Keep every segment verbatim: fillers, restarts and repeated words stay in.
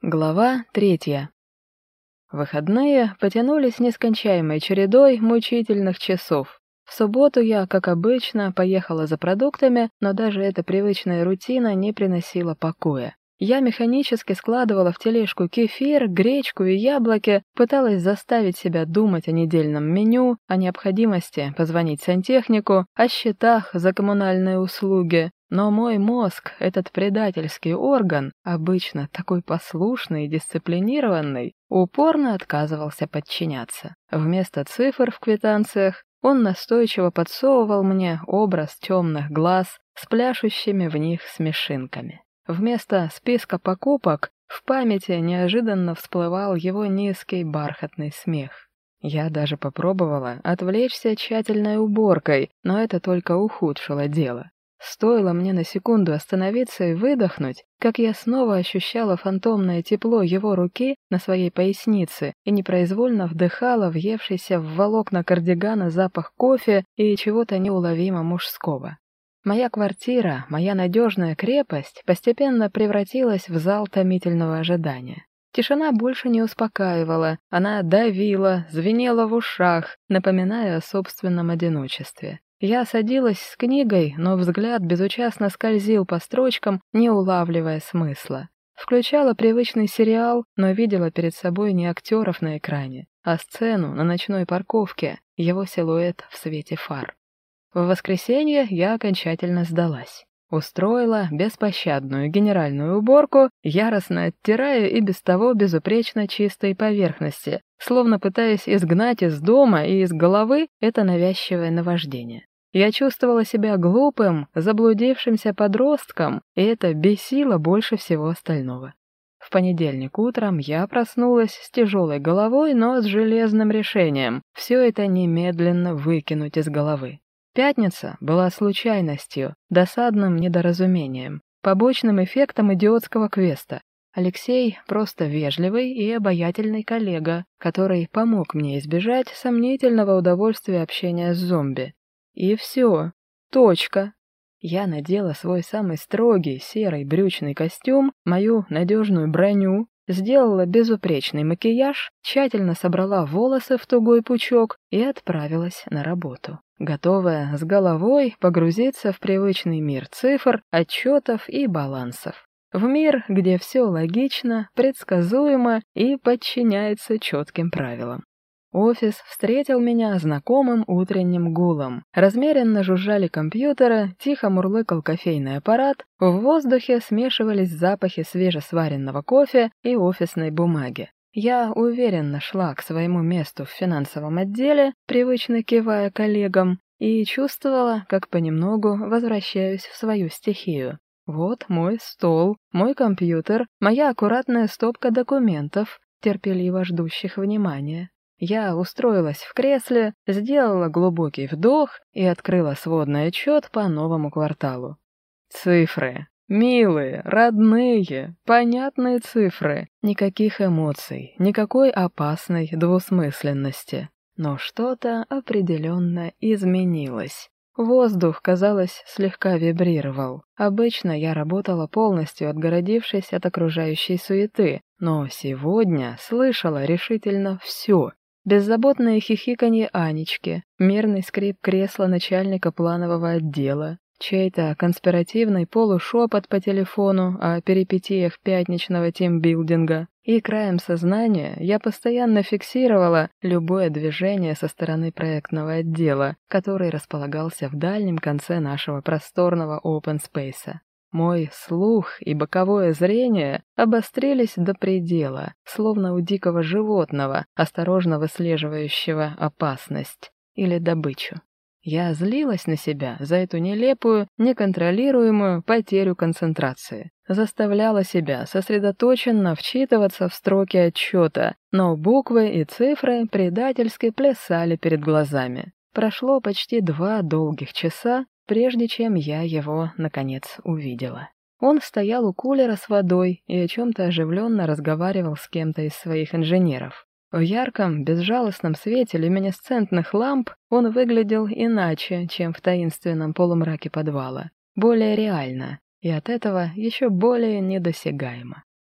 Глава третья. Выходные потянулись нескончаемой чередой мучительных часов. В субботу я, как обычно, поехала за продуктами, но даже эта привычная рутина не приносила покоя. Я механически складывала в тележку кефир, гречку и яблоки, пыталась заставить себя думать о недельном меню, о необходимости позвонить сантехнику, о счетах за коммунальные услуги. Но мой мозг, этот предательский орган, обычно такой послушный и дисциплинированный, упорно отказывался подчиняться. Вместо цифр в квитанциях он настойчиво подсовывал мне образ темных глаз с пляшущими в них смешинками. Вместо списка покупок в памяти неожиданно всплывал его низкий бархатный смех. Я даже попробовала отвлечься тщательной уборкой, но это только ухудшило дело. Стоило мне на секунду остановиться и выдохнуть, как я снова ощущала фантомное тепло его руки на своей пояснице и непроизвольно вдыхала въевшийся в волокна кардигана запах кофе и чего-то неуловимо мужского. Моя квартира, моя надежная крепость постепенно превратилась в зал томительного ожидания. Тишина больше не успокаивала, она давила, звенела в ушах, напоминая о собственном одиночестве. Я садилась с книгой, но взгляд безучастно скользил по строчкам, не улавливая смысла. Включала привычный сериал, но видела перед собой не актеров на экране, а сцену на ночной парковке, его силуэт в свете фар. В воскресенье я окончательно сдалась. Устроила беспощадную генеральную уборку, яростно оттирая и без того безупречно чистые поверхности, словно пытаясь изгнать из дома и из головы это навязчивое наваждение. Я чувствовала себя глупым, заблудившимся подростком, и это бесило больше всего остального. В понедельник утром я проснулась с тяжелой головой, но с железным решением все это немедленно выкинуть из головы. Пятница была случайностью, досадным недоразумением, побочным эффектом идиотского квеста. Алексей просто вежливый и обаятельный коллега, который помог мне избежать сомнительного удовольствия общения с зомби. И все. Точка. Я надела свой самый строгий серый брючный костюм, мою надежную броню, сделала безупречный макияж, тщательно собрала волосы в тугой пучок и отправилась на работу, готовая с головой погрузиться в привычный мир цифр, отчетов и балансов. В мир, где все логично, предсказуемо и подчиняется четким правилам. Офис встретил меня знакомым утренним гулом. Размеренно жужжали компьютеры, тихо мурлыкал кофейный аппарат, в воздухе смешивались запахи свежесваренного кофе и офисной бумаги. Я уверенно шла к своему месту в финансовом отделе, привычно кивая коллегам, и чувствовала, как понемногу возвращаюсь в свою стихию. Вот мой стол, мой компьютер, моя аккуратная стопка документов, терпеливо ждущих внимания. Я устроилась в кресле, сделала глубокий вдох и открыла сводный отчет по новому кварталу. Цифры. Милые, родные, понятные цифры. Никаких эмоций, никакой опасной двусмысленности. Но что-то определенно изменилось. Воздух, казалось, слегка вибрировал. Обычно я работала полностью отгородившись от окружающей суеты, но сегодня слышала решительно все. Беззаботное хихиканье Анечки, мирный скрип кресла начальника планового отдела, чей-то конспиративный полушепот по телефону о перипетиях пятничного тимбилдинга, и краем сознания я постоянно фиксировала любое движение со стороны проектного отдела, который располагался в дальнем конце нашего просторного open space. Мой слух и боковое зрение обострились до предела, словно у дикого животного, осторожно выслеживающего опасность или добычу. Я злилась на себя за эту нелепую, неконтролируемую потерю концентрации. Заставляла себя сосредоточенно вчитываться в строки отчета, но буквы и цифры предательски плясали перед глазами. Прошло почти два долгих часа, прежде чем я его, наконец, увидела. Он стоял у кулера с водой и о чем-то оживленно разговаривал с кем-то из своих инженеров. В ярком, безжалостном свете люминесцентных ламп он выглядел иначе, чем в таинственном полумраке подвала. Более реально, и от этого еще более недосягаемо.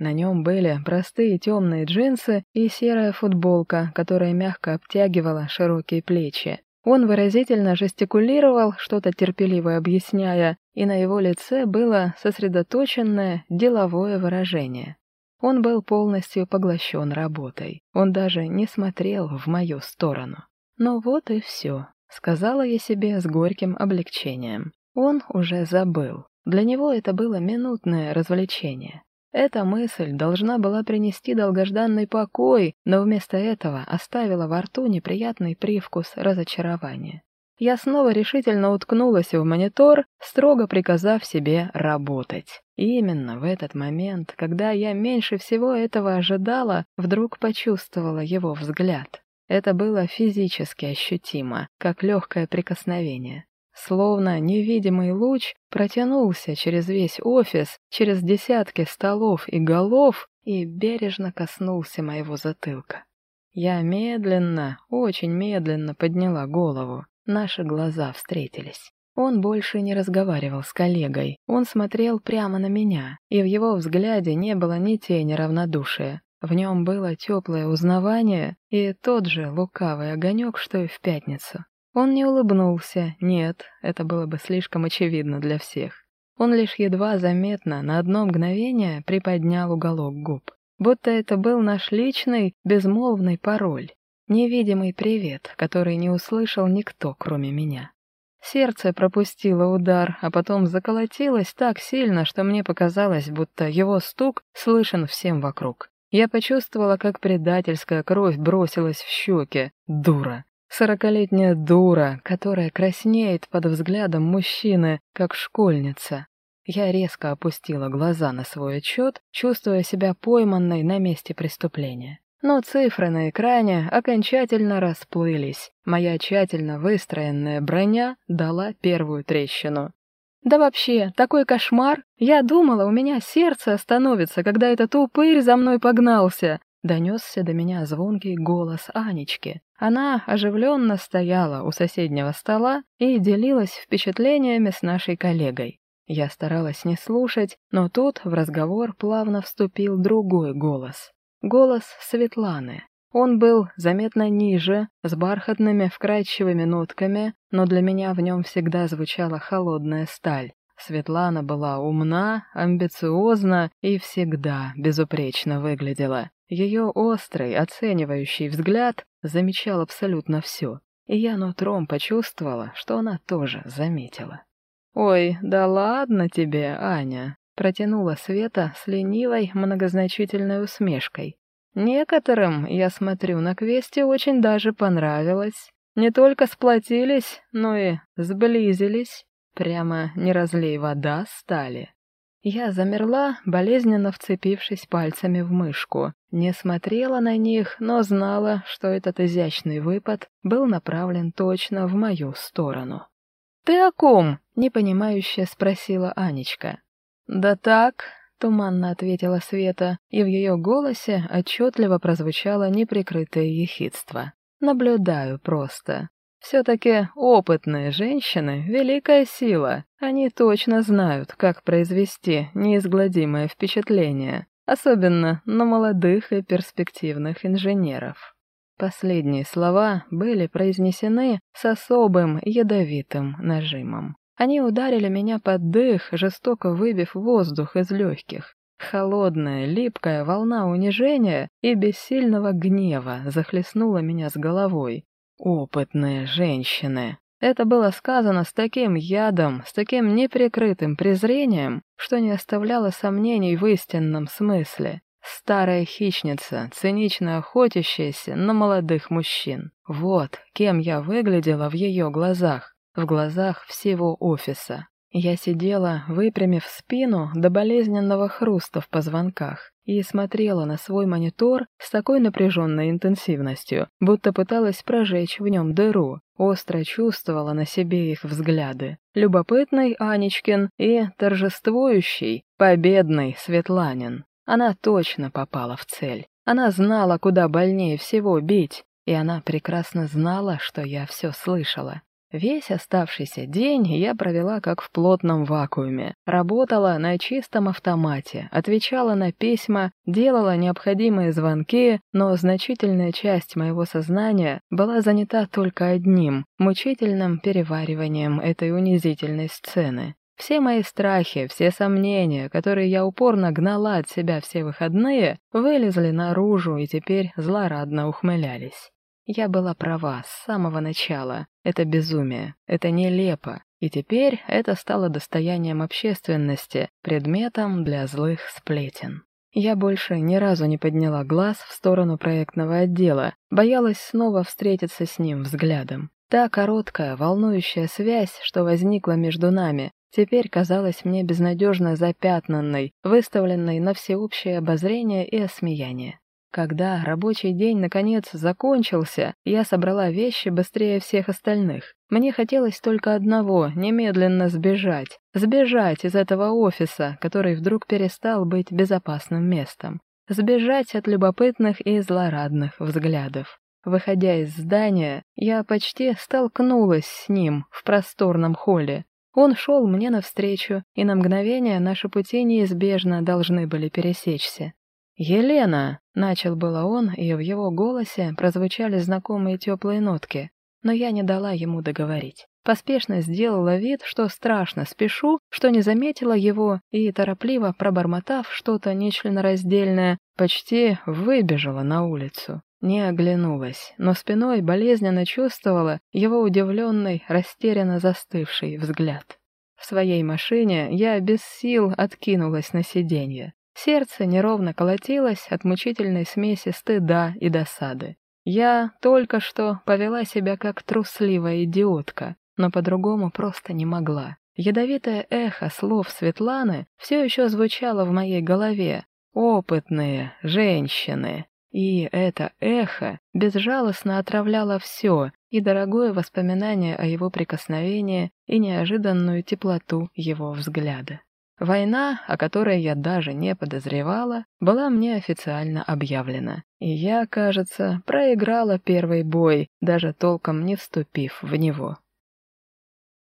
На нем были простые темные джинсы и серая футболка, которая мягко обтягивала широкие плечи. Он выразительно жестикулировал, что-то терпеливо объясняя, и на его лице было сосредоточенное деловое выражение. Он был полностью поглощен работой. Он даже не смотрел в мою сторону. «Ну вот и все», — сказала я себе с горьким облегчением. Он уже забыл. Для него это было минутное развлечение. Эта мысль должна была принести долгожданный покой, но вместо этого оставила во рту неприятный привкус разочарования. Я снова решительно уткнулась в монитор, строго приказав себе работать. И именно в этот момент, когда я меньше всего этого ожидала, вдруг почувствовала его взгляд. Это было физически ощутимо, как легкое прикосновение. Словно невидимый луч протянулся через весь офис, через десятки столов и голов и бережно коснулся моего затылка. Я медленно, очень медленно подняла голову. Наши глаза встретились. Он больше не разговаривал с коллегой. Он смотрел прямо на меня, и в его взгляде не было ни тени равнодушия. В нем было теплое узнавание и тот же лукавый огонек, что и в пятницу. Он не улыбнулся, нет, это было бы слишком очевидно для всех. Он лишь едва заметно на одно мгновение приподнял уголок губ. Будто это был наш личный, безмолвный пароль. Невидимый привет, который не услышал никто, кроме меня. Сердце пропустило удар, а потом заколотилось так сильно, что мне показалось, будто его стук слышен всем вокруг. Я почувствовала, как предательская кровь бросилась в щеки. Дура. Сорокалетняя дура, которая краснеет под взглядом мужчины, как школьница. Я резко опустила глаза на свой отчет, чувствуя себя пойманной на месте преступления. Но цифры на экране окончательно расплылись. Моя тщательно выстроенная броня дала первую трещину. «Да вообще, такой кошмар! Я думала, у меня сердце остановится, когда этот упырь за мной погнался!» Донесся до меня звонкий голос Анечки. Она оживленно стояла у соседнего стола и делилась впечатлениями с нашей коллегой. Я старалась не слушать, но тут в разговор плавно вступил другой голос. Голос Светланы. Он был заметно ниже, с бархатными вкрадчивыми нотками, но для меня в нем всегда звучала холодная сталь. Светлана была умна, амбициозна и всегда безупречно выглядела. Ее острый, оценивающий взгляд замечал абсолютно все, и я нутром почувствовала, что она тоже заметила. «Ой, да ладно тебе, Аня», — протянула Света с ленивой, многозначительной усмешкой. «Некоторым, я смотрю, на квесте очень даже понравилось. Не только сплотились, но и сблизились. Прямо не разлей вода стали». Я замерла, болезненно вцепившись пальцами в мышку. Не смотрела на них, но знала, что этот изящный выпад был направлен точно в мою сторону. «Ты о ком?» — непонимающе спросила Анечка. «Да так», — туманно ответила Света, и в ее голосе отчетливо прозвучало неприкрытое ехидство. «Наблюдаю просто. Все-таки опытные женщины — великая сила. Они точно знают, как произвести неизгладимое впечатление, особенно на молодых и перспективных инженеров». Последние слова были произнесены с особым ядовитым нажимом. Они ударили меня под дых, жестоко выбив воздух из легких. Холодная, липкая волна унижения и бессильного гнева захлестнула меня с головой. «Опытные женщины». Это было сказано с таким ядом, с таким неприкрытым презрением, что не оставляло сомнений в истинном смысле. Старая хищница, цинично охотящаяся на молодых мужчин. Вот кем я выглядела в ее глазах, в глазах всего офиса. Я сидела, выпрямив спину до болезненного хруста в позвонках, и смотрела на свой монитор с такой напряженной интенсивностью, будто пыталась прожечь в нем дыру, остро чувствовала на себе их взгляды. Любопытный Анечкин и торжествующий, победный Светланин. Она точно попала в цель. Она знала, куда больнее всего бить, и она прекрасно знала, что я все слышала. Весь оставшийся день я провела как в плотном вакууме. Работала на чистом автомате, отвечала на письма, делала необходимые звонки, но значительная часть моего сознания была занята только одним — мучительным перевариванием этой унизительной сцены. Все мои страхи, все сомнения, которые я упорно гнала от себя все выходные, вылезли наружу и теперь злорадно ухмылялись. Я была права с самого начала. Это безумие, это нелепо. И теперь это стало достоянием общественности, предметом для злых сплетен. Я больше ни разу не подняла глаз в сторону проектного отдела, боялась снова встретиться с ним взглядом. Та короткая, волнующая связь, что возникла между нами, теперь казалась мне безнадежно запятнанной, выставленной на всеобщее обозрение и осмеяние. Когда рабочий день наконец закончился, я собрала вещи быстрее всех остальных. Мне хотелось только одного — немедленно сбежать. Сбежать из этого офиса, который вдруг перестал быть безопасным местом. Сбежать от любопытных и злорадных взглядов. Выходя из здания, я почти столкнулась с ним в просторном холле. Он шел мне навстречу, и на мгновение наши пути неизбежно должны были пересечься. «Елена!» — начал было он, и в его голосе прозвучали знакомые теплые нотки. Но я не дала ему договорить. Поспешно сделала вид, что страшно спешу, что не заметила его, и, торопливо пробормотав что-то нечленораздельное, почти выбежала на улицу. Не оглянулась, но спиной болезненно чувствовала его удивленный, растерянно застывший взгляд. В своей машине я без сил откинулась на сиденье. Сердце неровно колотилось от мучительной смеси стыда и досады. Я только что повела себя как трусливая идиотка, но по-другому просто не могла. Ядовитое эхо слов Светланы все еще звучало в моей голове. «Опытные женщины». И это эхо безжалостно отравляло все, и дорогое воспоминание о его прикосновении, и неожиданную теплоту его взгляда. Война, о которой я даже не подозревала, была мне официально объявлена. И я, кажется, проиграла первый бой, даже толком не вступив в него.